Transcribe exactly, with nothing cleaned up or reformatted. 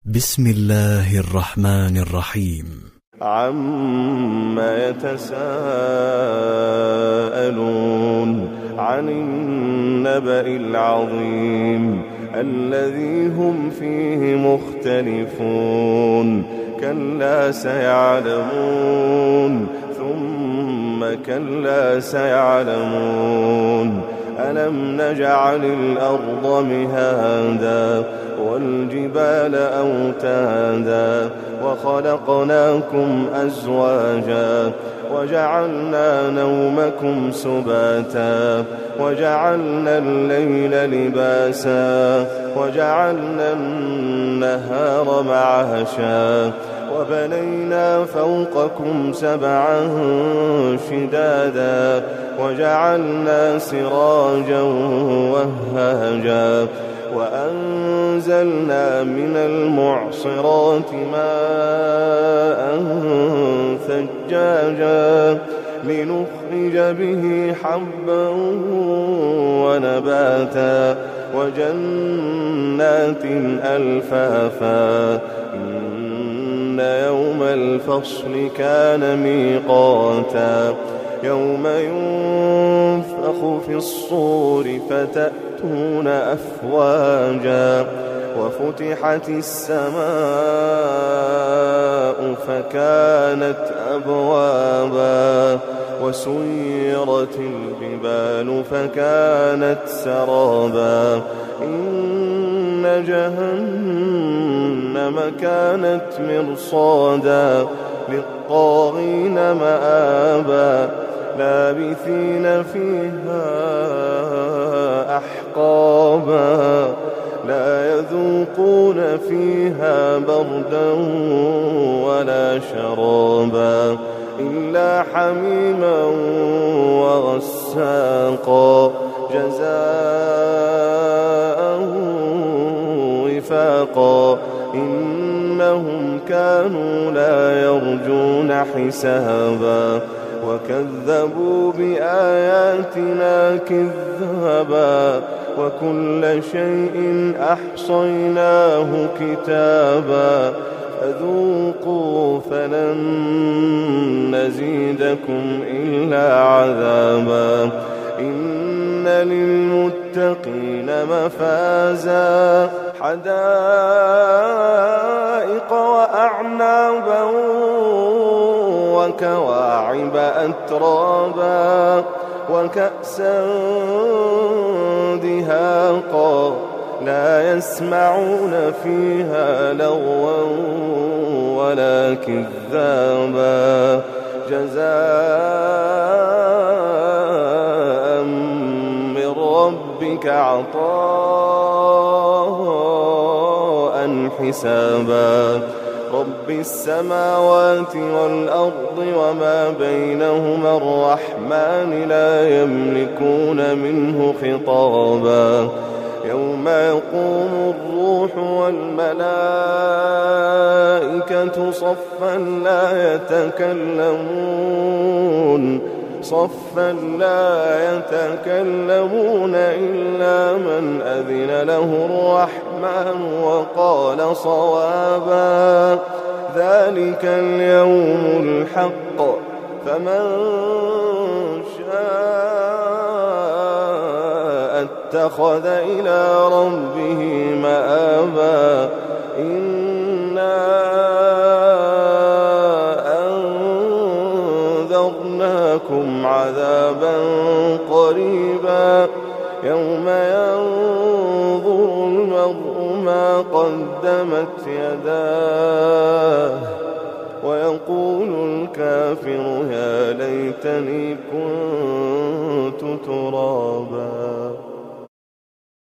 بسم الله الرحمن الرحيم. عما يتساءلون عن النبأ العظيم الذي هم فيه مختلفون كلا سيعلمون ثم كلا سيعلمون ألم نجعل الأرض مهادا والجبال أوتادا وخلقناكم أزواجا وجعلنا نومكم سباتا وجعلنا الليل لباسا وجعلنا النهار معاشا وبنينا فوقكم سبعا شدادا وجعلنا سراجا وهاجا وأنزلنا من المعصرات ماء ثجاجا لنخرج به حبا ونباتا وجنات ألفافا إن يوم الفصل كان ميقاتا يوم ينفخ في الصور فتأتون أفواجا وفتحت السماء فكانت أبوابا وسيرت الجبال فكانت سرابا إن جهنم كانت مرصادا للطاغين مآبا لابثين فيها أحقابا لا يذوقون فيها بردا ولا شرابا إلا حميما وغساقا جزاء وفاقا إنهم كانوا لا يرجون حسابا وكذبوا بآياتنا كذابا وكل شيء أحصيناه كتابا فذوقوا فلن نزيدكم إلا عذابا إن للمتقين مفازا حدائق وأعنابا وكواعب أترابا وكأسا دهاقا لا يسمعون فيها لغوا ولا كذابا جزاء من ربك عطاء حسابا رب السماوات والأرض وما بينهما الرحمن لا يملكون منه خطابا يوم يقوم الروح والملائكة صفا لا يتكلمون صفا لا يتكلمون إلا من أذن له الرحمن وقال صوابا ذلك اليوم الحق فمن شاء اتخذ إلى ربه مآبا إنا أنذرناكم عذابا قريبا يوم ينظر المرء ما قدمت يداه ويقول الكافر يا ليتني كنت ترابا.